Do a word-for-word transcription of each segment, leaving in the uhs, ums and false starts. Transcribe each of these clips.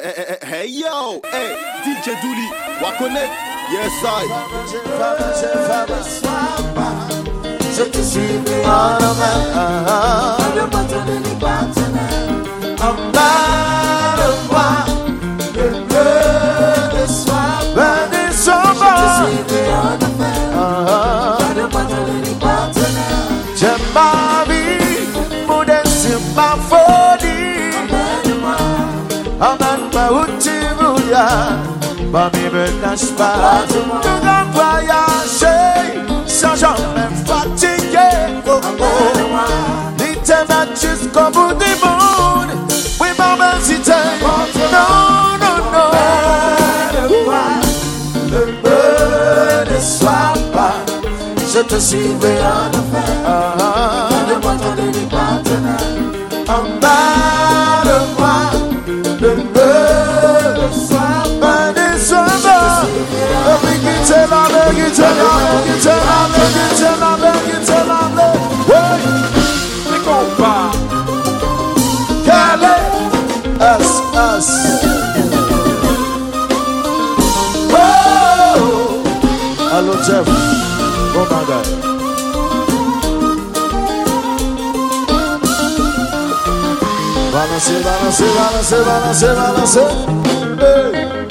hey, hey, hey, yo, hey, D J Dooley, Wakonet, yes I. Je te suivrai en envers. Ne pas tourner ni partenaire. En bas de moi, le bleu de soie. Ben des sombres. Je te suivrai en envers. Ne pas tourner ni partenaire. J'aime ma vie, mon destin, ma folie. Emmène-moi, emmène-moi où tu voudras. Mamie me lâche pas. Nous allons voyager sans jamais fatigué. Oh oh. Dis tes mains jusqu'au bout du monde. Oui, maman, si t'es. Non, non, non. Ne me déçois pas. Je te suivrai en enfer. Ne pas trop de partenaire. En bas de moi. Ne me déçois pas. Get la get get la get la get la get la hey, les compas. Calais, us, us. Oh, allô Jeff, bon bagage. Balancer, balancer, balancer, balancer, balancer. Hey.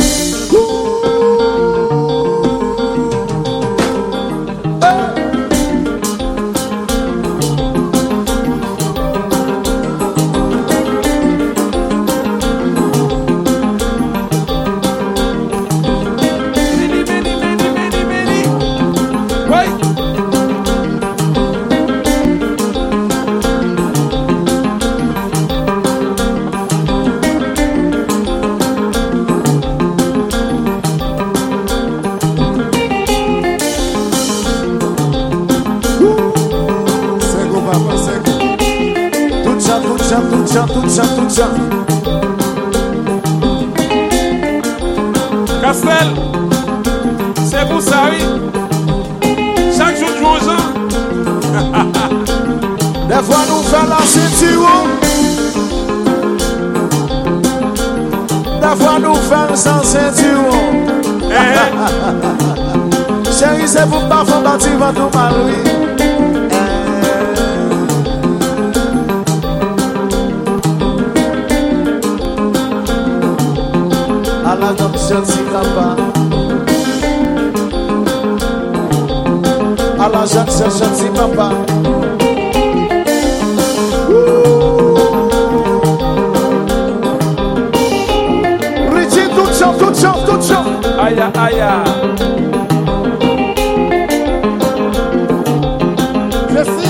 Tout ça, tout ça. Castel, c'est pour ça, oui. Chaque jour, jour, hein. Des fois, nous faisons la ceinture. Des fois, nous faisons sans ceinture. Chérie, c'est pour pas faire bâtir votre mal, oui. À la jonction si papa. À la jonction si papa. Richie tout chant, tout chant, tout chant. Aïe aïe. Merci.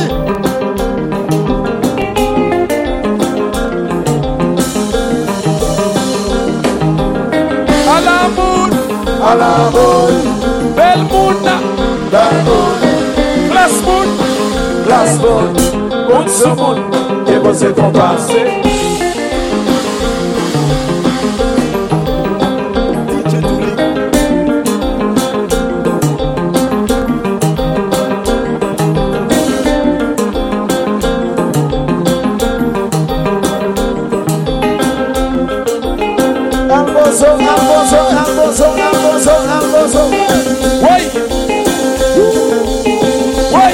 À la boule, belle moune, belle boule, glace moune, glace moune, moune ce monde, et vous êtes compassé. Albozo, albozo, albozo, albozo, albozo. Oui. Oui.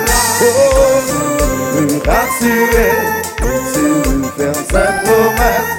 Rassuré, tu nous fais cette promesse.